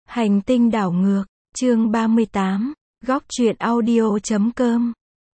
Hành tinh đảo ngược, chương 38, góc truyện audio.com.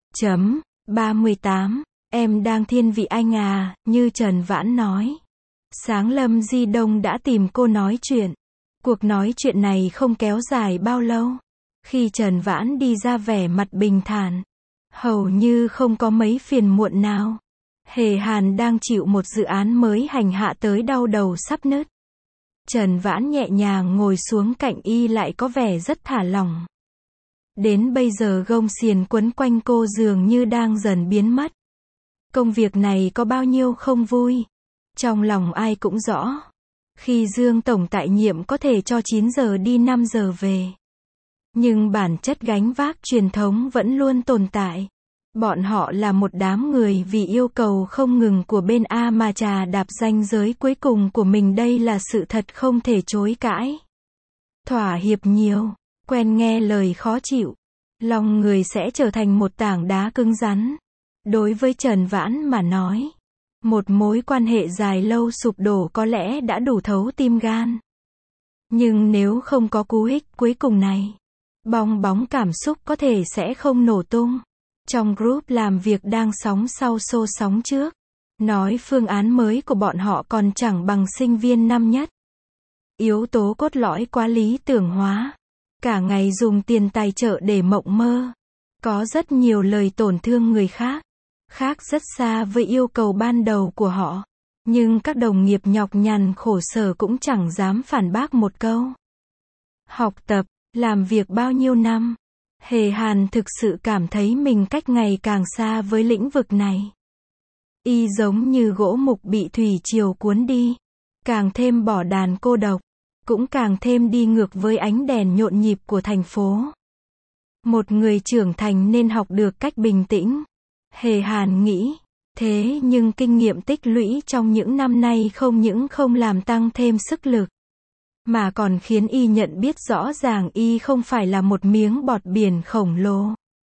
38, em đang thiên vị anh à, như Trần Vãn nói. Sáng Lâm Di Đông đã tìm cô nói chuyện. Cuộc nói chuyện này không kéo dài bao lâu. Khi Trần Vãn đi ra vẻ mặt bình thản, hầu như không có mấy phiền muộn nào. Hề Hàn đang chịu một dự án mới hành hạ tới đau đầu sắp nứt. Trần Vãn nhẹ nhàng ngồi xuống cạnh y lại có vẻ rất thả lỏng. Đến bây giờ gông xiềng quấn quanh cô dường như đang dần biến mất. Công việc này có bao nhiêu không vui. Trong lòng ai cũng rõ. Khi Dương Tổng tại nhiệm có thể cho 9 giờ đi 5 giờ về. Nhưng bản chất gánh vác truyền thống vẫn luôn tồn tại. Bọn họ là một đám người vì yêu cầu không ngừng của bên A mà trà đạp ranh giới cuối cùng của mình, đây là sự thật không thể chối cãi. Thỏa hiệp nhiều, quen nghe lời khó chịu, lòng người sẽ trở thành một tảng đá cứng rắn. Đối với Trần Vãn mà nói, một mối quan hệ dài lâu sụp đổ có lẽ đã đủ thấu tim gan. Nhưng nếu không có cú hích cuối cùng này, bong bóng cảm xúc có thể sẽ không nổ tung. Trong group làm việc đang sóng sau xô sóng trước, nói phương án mới của bọn họ còn chẳng bằng sinh viên năm nhất. Yếu tố cốt lõi quá lý tưởng hóa. Cả ngày dùng tiền tài trợ để mộng mơ. Có rất nhiều lời tổn thương người khác. Khác rất xa với yêu cầu ban đầu của họ. Nhưng các đồng nghiệp nhọc nhằn khổ sở cũng chẳng dám phản bác một câu. Học tập, làm việc bao nhiêu năm. Hề Hàn thực sự cảm thấy mình cách ngày càng xa với lĩnh vực này. Y giống như gỗ mục bị thủy triều cuốn đi. Càng thêm bỏ đàn cô độc. Cũng càng thêm đi ngược với ánh đèn nhộn nhịp của thành phố. Một người trưởng thành nên học được cách bình tĩnh. Hề Hàn nghĩ. Thế nhưng kinh nghiệm tích lũy trong những năm nay không những không làm tăng thêm sức lực, mà còn khiến y nhận biết rõ ràng y không phải là một miếng bọt biển khổng lồ.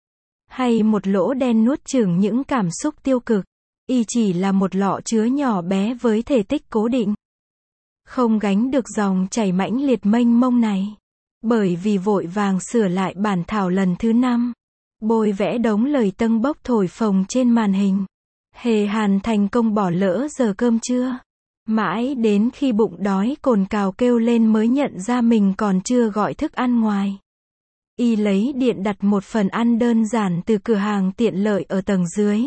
Hay một lỗ đen nuốt chửng những cảm xúc tiêu cực. Y chỉ là một lọ chứa nhỏ bé với thể tích cố định. Không gánh được dòng chảy mãnh liệt mênh mông này. Bởi vì vội vàng sửa lại bản thảo lần thứ 5. Bôi vẽ đống lời tâng bốc thổi phồng trên màn hình. Hề Hàn thành công bỏ lỡ giờ cơm trưa. Mãi đến khi bụng đói cồn cào kêu lên mới nhận ra mình còn chưa gọi thức ăn ngoài. Y lấy điện đặt một phần ăn đơn giản từ cửa hàng tiện lợi ở tầng dưới.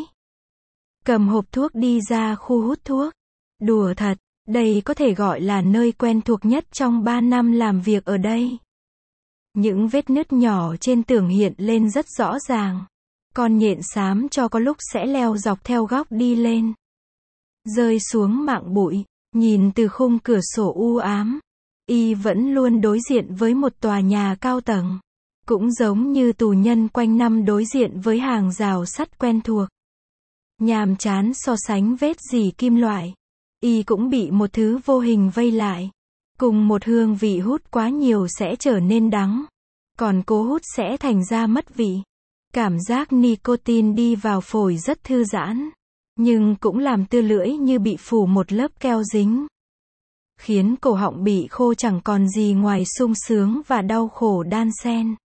Cầm hộp thuốc đi ra khu hút thuốc. Đùa thật, đây có thể gọi là nơi quen thuộc nhất trong 3 năm làm việc ở đây. Những vết nứt nhỏ trên tường hiện lên rất rõ ràng. Con nhện xám cho có lúc sẽ leo dọc theo góc đi lên. Rơi xuống mảng bụi. Nhìn từ khung cửa sổ u ám, y vẫn luôn đối diện với một tòa nhà cao tầng. Cũng giống như tù nhân quanh năm đối diện với hàng rào sắt quen thuộc. Nhàm chán so sánh vết rỉ kim loại. Y cũng bị một thứ vô hình vây lại. Cùng một hương vị hút quá nhiều sẽ trở nên đắng. Còn cố hút sẽ thành ra mất vị. Cảm giác nicotine đi vào phổi rất thư giãn. Nhưng cũng làm tưa lưỡi như bị phủ một lớp keo dính. Khiến cổ họng bị khô chẳng còn gì ngoài sung sướng và đau khổ đan xen.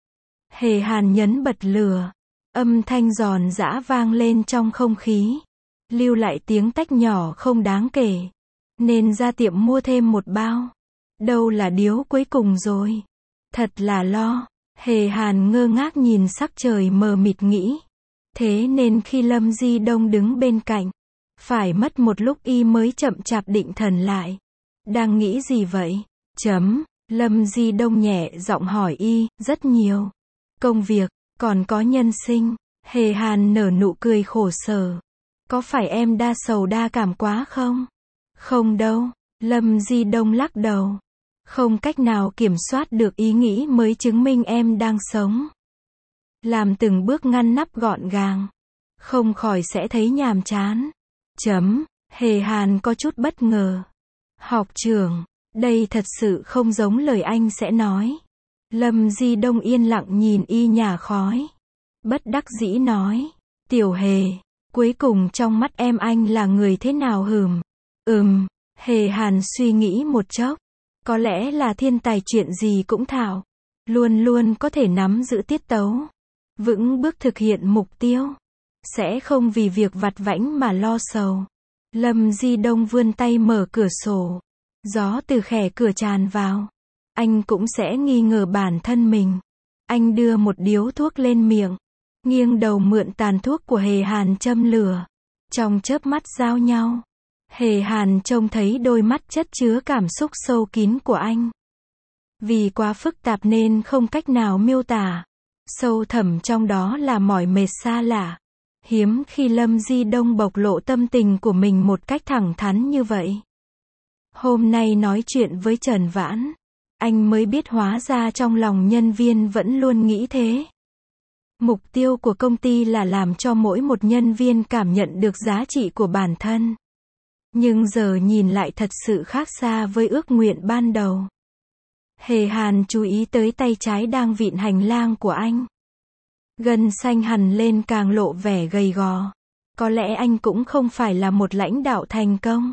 Hề Hàn nhấn bật lửa. Âm thanh giòn giã vang lên trong không khí. Lưu lại tiếng tách nhỏ không đáng kể. Nên ra tiệm mua thêm một bao. Đâu là điếu cuối cùng rồi. Thật là lo. Hề Hàn ngơ ngác nhìn sắc trời mờ mịt nghĩ. Thế nên khi Lâm Di Đông đứng bên cạnh, phải mất một lúc y mới chậm chạp định thần lại. Đang nghĩ gì vậy? Lâm Di Đông nhẹ giọng hỏi y, rất nhiều. Công việc, còn có nhân sinh. Hề Hàn nở nụ cười khổ sở. Có phải em đa sầu đa cảm quá không? Không đâu. Lâm Di Đông lắc đầu. Không cách nào kiểm soát được ý nghĩ mới chứng minh em đang sống. Làm từng bước ngăn nắp gọn gàng. Không khỏi sẽ thấy nhàm chán. Hề Hàn có chút bất ngờ. Học trưởng, đây thật sự không giống lời anh sẽ nói. Lâm Di Đông yên lặng nhìn y nhả khói. Bất đắc dĩ nói. Tiểu Hề, cuối cùng trong mắt em anh là người thế nào hừm? Hề Hàn suy nghĩ một chốc. Có lẽ là thiên tài chuyện gì cũng thạo. Luôn luôn có thể nắm giữ tiết tấu. Vững bước thực hiện mục tiêu. Sẽ không vì việc vặt vãnh mà lo sầu. Lâm Di Đông vươn tay mở cửa sổ. Gió từ khe cửa tràn vào. Anh cũng sẽ nghi ngờ bản thân mình. Anh đưa một điếu thuốc lên miệng. Nghiêng đầu mượn tàn thuốc của Hề Hàn châm lửa. Trong chớp mắt giao nhau. Hề Hàn trông thấy đôi mắt chất chứa cảm xúc sâu kín của anh. Vì quá phức tạp nên không cách nào miêu tả. Sâu thẳm trong đó là mỏi mệt xa lạ. Hiếm khi Lâm Di Đông bộc lộ tâm tình của mình một cách thẳng thắn như vậy. Hôm nay nói chuyện với Trần Vãn, anh mới biết hóa ra trong lòng nhân viên vẫn luôn nghĩ thế. Mục tiêu của công ty là làm cho mỗi một nhân viên cảm nhận được giá trị của bản thân. Nhưng giờ nhìn lại thật sự khác xa với ước nguyện ban đầu. Hề Hàn chú ý tới tay trái đang vịn hành lang của anh. Gân xanh hằn lên càng lộ vẻ gầy gò. Có lẽ anh cũng không phải là một lãnh đạo thành công.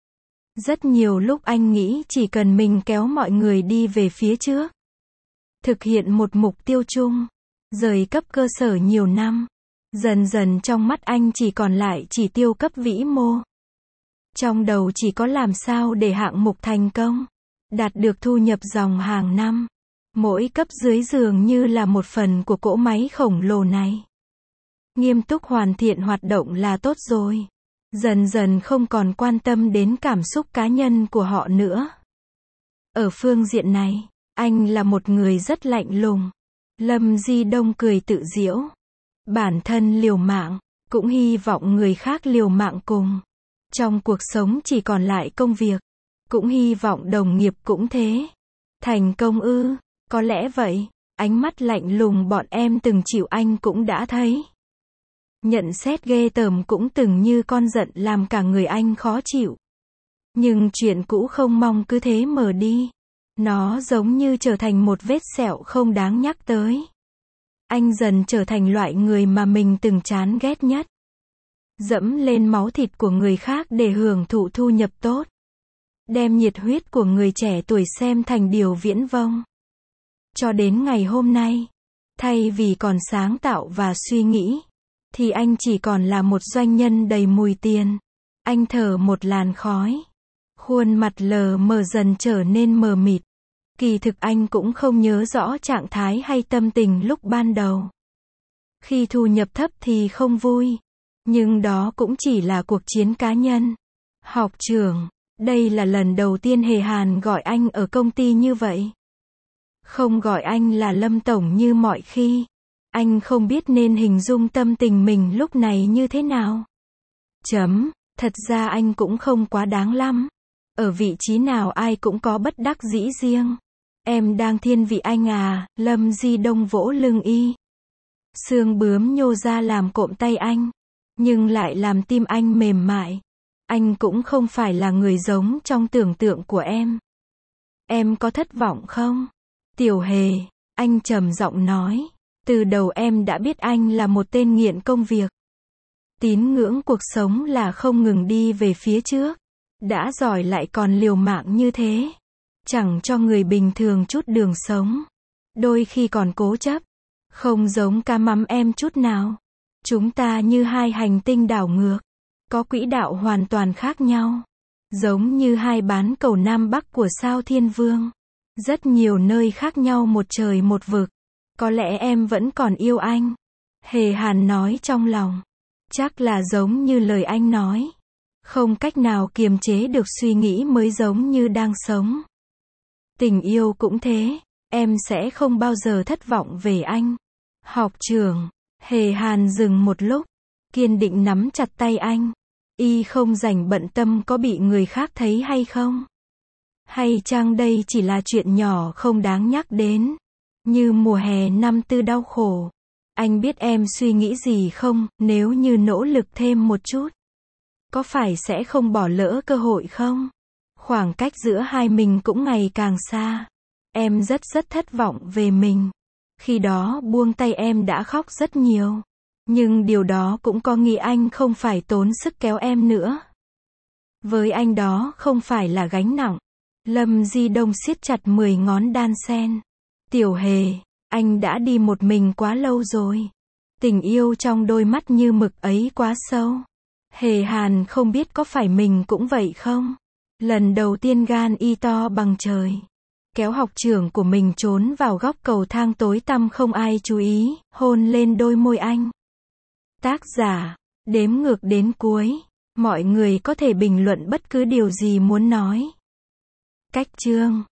Rất nhiều lúc anh nghĩ chỉ cần mình kéo mọi người đi về phía trước. Thực hiện một mục tiêu chung. Rời cấp cơ sở nhiều năm. Dần dần trong mắt anh chỉ còn lại chỉ tiêu cấp vĩ mô. Trong đầu chỉ có làm sao để hạng mục thành công. Đạt được thu nhập dòng hàng năm. Mỗi cấp dưới dường như là một phần của cỗ máy khổng lồ này. Nghiêm túc hoàn thiện hoạt động là tốt rồi. Dần dần không còn quan tâm đến cảm xúc cá nhân của họ nữa. Ở phương diện này, anh là một người rất lạnh lùng. Lâm Di Đông cười tự giễu. Bản thân liều mạng, cũng hy vọng người khác liều mạng cùng. Trong cuộc sống chỉ còn lại công việc. Cũng hy vọng đồng nghiệp cũng thế. Thành công ư? Có lẽ vậy. Ánh mắt lạnh lùng bọn em từng chịu anh cũng đã thấy. Nhận xét ghê tởm cũng từng như con giận làm cả người anh khó chịu. Nhưng chuyện cũ không mong cứ thế mờ đi. Nó giống như trở thành một vết sẹo không đáng nhắc tới. Anh dần trở thành loại người mà mình từng chán ghét nhất. Dẫm lên máu thịt của người khác để hưởng thụ thu nhập tốt. Đem nhiệt huyết của người trẻ tuổi xem thành điều viễn vông. Cho đến ngày hôm nay, thay vì còn sáng tạo và suy nghĩ, thì anh chỉ còn là một doanh nhân đầy mùi tiền. Anh thở một làn khói. Khuôn mặt lờ mờ dần trở nên mờ mịt. Kỳ thực anh cũng không nhớ rõ trạng thái hay tâm tình lúc ban đầu. Khi thu nhập thấp thì không vui. Nhưng đó cũng chỉ là cuộc chiến cá nhân. Học trưởng, đây là lần đầu tiên Hề Hàn gọi anh ở công ty như vậy. Không gọi anh là Lâm Tổng như mọi khi. Anh không biết nên hình dung tâm tình mình lúc này như thế nào. Thật ra anh cũng không quá đáng lắm. Ở vị trí nào ai cũng có bất đắc dĩ riêng. Em đang thiên vị anh à, Lâm Di Đông vỗ lưng y. Xương bướm nhô ra làm cộm tay anh. Nhưng lại làm tim anh mềm mại. Anh cũng không phải là người giống trong tưởng tượng của em. Em có thất vọng không? Tiểu Hề, anh trầm giọng nói. Từ đầu em đã biết anh là một tên nghiện công việc. Tín ngưỡng cuộc sống là không ngừng đi về phía trước. Đã giỏi lại còn liều mạng như thế. Chẳng cho người bình thường chút đường sống. Đôi khi còn cố chấp. Không giống cá mắm em chút nào. Chúng ta như hai hành tinh đảo ngược. Có quỹ đạo hoàn toàn khác nhau. Giống như hai bán cầu Nam Bắc của sao Thiên Vương. Rất nhiều nơi khác nhau một trời một vực. Có lẽ em vẫn còn yêu anh. Hề Hàn nói trong lòng. Chắc là giống như lời anh nói. Không cách nào kiềm chế được suy nghĩ mới giống như đang sống. Tình yêu cũng thế. Em sẽ không bao giờ thất vọng về anh. Học trưởng. Hề Hàn dừng một lúc. Kiên định nắm chặt tay anh. Y không rảnh bận tâm có bị người khác thấy hay không. Hay chăng đây chỉ là chuyện nhỏ không đáng nhắc đến. Như mùa hè năm tư đau khổ. Anh biết em suy nghĩ gì không, nếu như nỗ lực thêm một chút. Có phải sẽ không bỏ lỡ cơ hội không? Khoảng cách giữa hai mình cũng ngày càng xa. Em rất thất vọng về mình. Khi đó buông tay em đã khóc rất nhiều. Nhưng điều đó cũng có nghĩa anh không phải tốn sức kéo em nữa. Với anh đó không phải là gánh nặng. Lâm Di Đông siết chặt 10 ngón đan sen. Tiểu Hề, anh đã đi một mình quá lâu rồi. Tình yêu trong đôi mắt như mực ấy quá sâu. Hề Hàn không biết có phải mình cũng vậy không? Lần đầu tiên gan y to bằng trời. Kéo học trưởng của mình trốn vào góc cầu thang tối tăm không ai chú ý, hôn lên đôi môi anh. Tác giả, đếm ngược đến cuối. Mọi người có thể bình luận bất cứ điều gì muốn nói. Cách chương